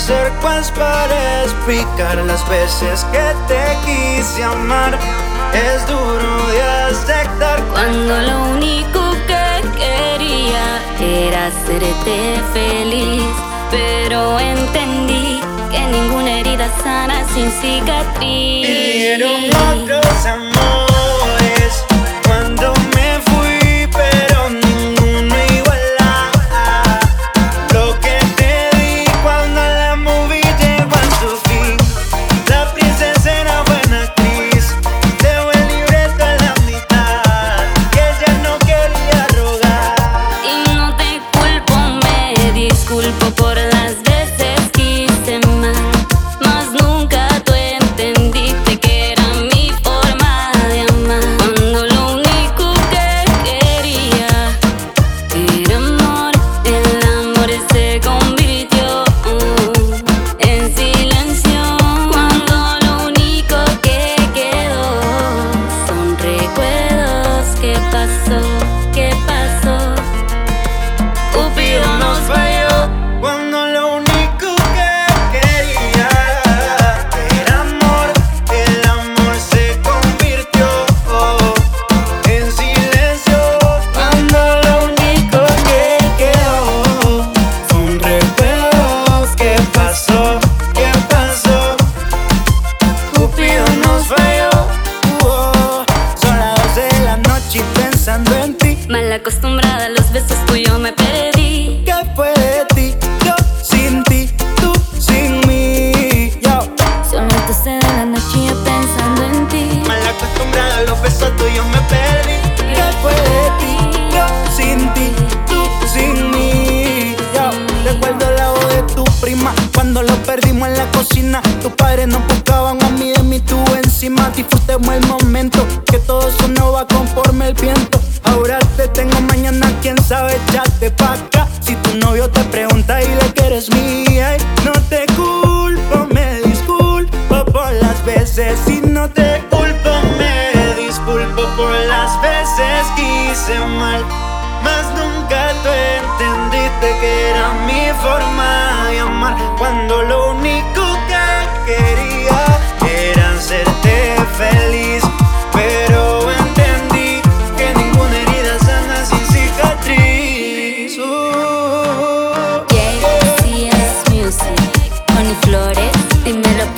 acerco es para explicar las veces que te quise amar. Es duro de aceptar cuando lo único que quería era hacerte feliz, pero entendí que ninguna herida sana sin cicatriz. Pidieron otros amores cuando me fui, pero ninguno igual a lo que te di cuando la movie llegó a su fin. La princesa era buena actriz, dejó el libreto a la mitad y ella no quería rogar. Y no te culpo, me disculpo por las veces que hice mal, mas nunca tú entendiste que era mi forma de amar. Cuando lo único que quería era amor, el amor se convirtió en silencio. Cuando lo único que quedó son recuerdos. ¿Qué pasó? ¿Qué pasó? Cupido nos falló. Cuando lo único que quería era amor, el amor se convirtió en silencio. Cuando lo único que quedó son recuerdos. ¿Qué pasó? ¿Qué pasó? Cupido nos falló. Son las 12 de la noche y pensando en ti. Mal acostumbrada a los besos tuyos me perdí. ¿Qué fue de ti? Yo sin ti, tú sin mí. Yo, Son las 12 de la noche y yo pensando en ti. mal acostumbrada a los besos tuyos me perdí. ¿Qué fue de ti? Yo sin ti, tú sin mí. Yo, recuerdo la voz de tu prima cuando lo perdimos en la cocina. Tus padres nos buscaban a mí, de mí tú encima. Disfrutemos el momento, que todo eso no va conforme el viento. Ahora te tengo, mañana quién sabe, échate pa' acá. Si tu novio te pregunta, dile que eres mía. Y no te culpo, me disculpo por las veces. Si no te culpo, me disculpo por las veces que hice mal. Mas nunca tú entendiste que era mi forma de amar. Cuando lo único que quería era hacerte feliz, pero entendí que ninguna herida sana sin cicatriz. JCS Music, Connie Flores, dímelo